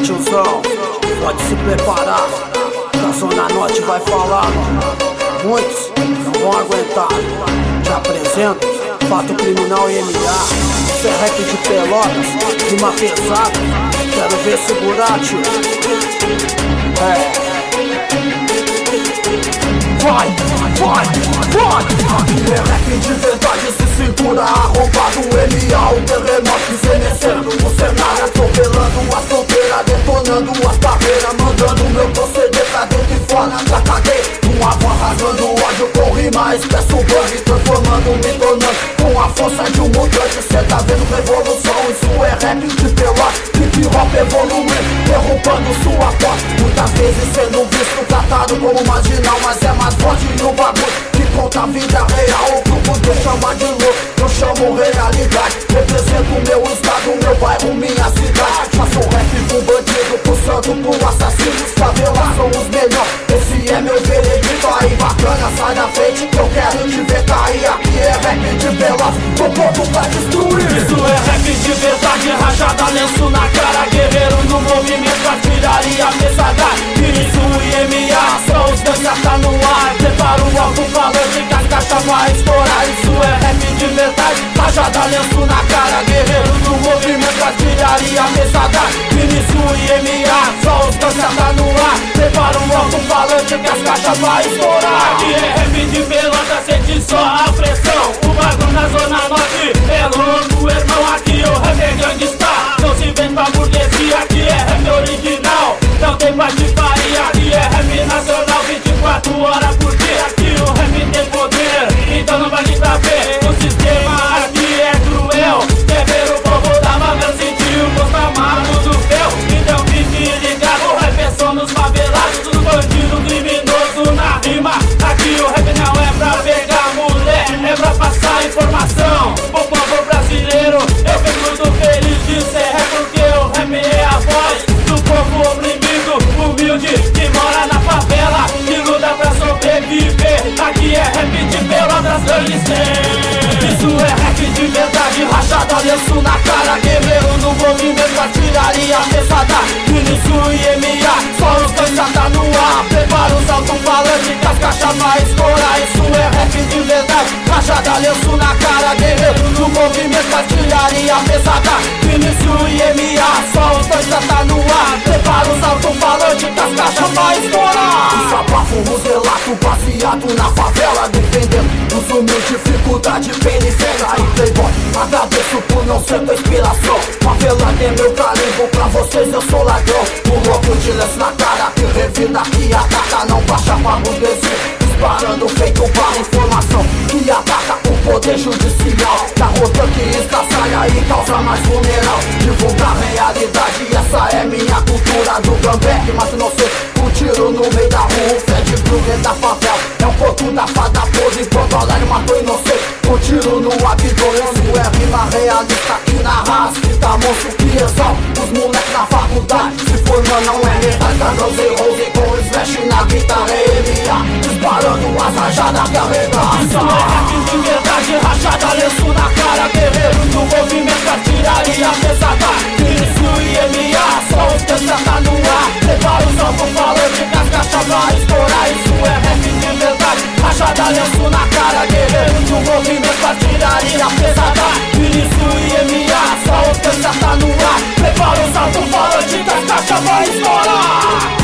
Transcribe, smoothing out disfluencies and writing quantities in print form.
tiozão, pode se preparar, que a Zona Norte vai falar. Muitos não vão aguentar. Te apresento, Fato Criminal MA. Isso é rap de Pelotas, rima pesada. Quero ver segurar, tio. Vai, vai, vai. Aqui é rap de verdade, se segura arrombado. MA, o terremoto estremecendo o cenário, atropelando as fronteiras, detonando as barreiras, mandando meu proceder pra dentro e fora da cadeia. Uma voz rasgando ódio com rima, expresso bang, transformando, me tornando com a força de um mutante. Cê tá vendo revolução, isso é rap de Pelotas. Hip hop evoluindo, derrubando sua porta. Muitas vezes sendo visto, tratado como marginal, mas é mais forte no bagulho que conta a vida real. O grupo de chama de louco, eu chamo realidade. Represento o meu estado, meu bairro, minha cidade. Faço rap pro bandido, pro santo, pro assassino. Os favelas são os melhores, esse é meu veredito. Aí bacana, sai da frente que eu quero te ver cair. Aqui é rap de Pelotas, tô pronto pra destruir. Isso é rap de verdade, rajada, lenço na cara. Guerreiro no movimento, artilharia pesada. Vinícius e MA, só os dois já tá no ar. Prepara o alto-falante que as caixas vai estourar. Isso é rap de verdade, rajada, lenço na cara. Guerreiro no movimento, artilharia pesada. Vinícius e MA, só os dois já tá no ar. Prepara o alto-falante que as caixas vai estourar. Aqui é rap de Pelotas, sente só a pressão. O bagulho na Zona Norte é louco, irmão. Aqui o rap é gangsta, não se vende pra burguesia. Aqui é rap original, não tem patifaria. Aqui é rap nacional, 24 horas por dia. Aqui o rap tem poder, então não vai vir pra ver. O sistema aqui é cruel, quer ver o povo da favela sentir o gosto amargo do fel. Então fique ligado, o rap é só nos favelados, dos bandidos criminosos na rima. Aqui o rap não é pra pegar mulher, é pra passar informação pro povo brasileiro. Eu fico muito feliz de ser rap, porque o rap é a voz do povo oprimido, humilde, que mora na favela, que luta pra sobreviver. Aqui é rap de Pelotas, gangster. Isso é rap de verdade, rachada, lenço na cara. Guerreiro no movimento, artilharia pesada. Vinícius e MA, só os dois já tá no ar. Prepara os alto-falantes que as caixas vai estourar. Isso é rap de verdade, rachada, lenço na cara. Guerreiro no movimento, artilharia pesada. Vinícius e MA, só os dois já tá no ar. Prepara os alto-falantes que as caixas vai estourar. Desabafo os relatos baseado na favela, defendendo os humildes, dificuldade, periferia e playboy. Agradeço por não ser tua inspiração. Favela tem meu carimbo, pra vocês eu sou ladrão. O louco de lenço na cara, que revida, que ataca, não baixa pra burguesia. Disparando feito para informação que ataca o poder judicial. Da rota que estraçalha e causa mais funeral. Divulgar a realidade, essa é minha cultura do gambeque. Mas não sei, um tiro no meio da rua, o Fred Krueger da favela. É o corpo da fada podre, enquanto a Lari matou inocente. Um tiro no abdômen, isso é rima realista. Aqui na raça, fita monstro que exalta os moleques na faculdade. Se formando não é metade, tá Guns N' Roses com smash na guitarra MA. Disparando as rajadas que arregaçam. Isso é rap de verdade, rachada, lenço na cara. Guerreiro no movimento, artilharia pesada. Vinícius e MA, só os dois já tá no ar. Prepara os alto-falantes que as caixas vai estourar. Isso é rap de verdade, rachada, lenço na cara. Guerreiro no movimento, artilharia pesada. Vinícius e MA, só os dois já tá no ar. Prepara os alto-falantes que as caixas vai estourar.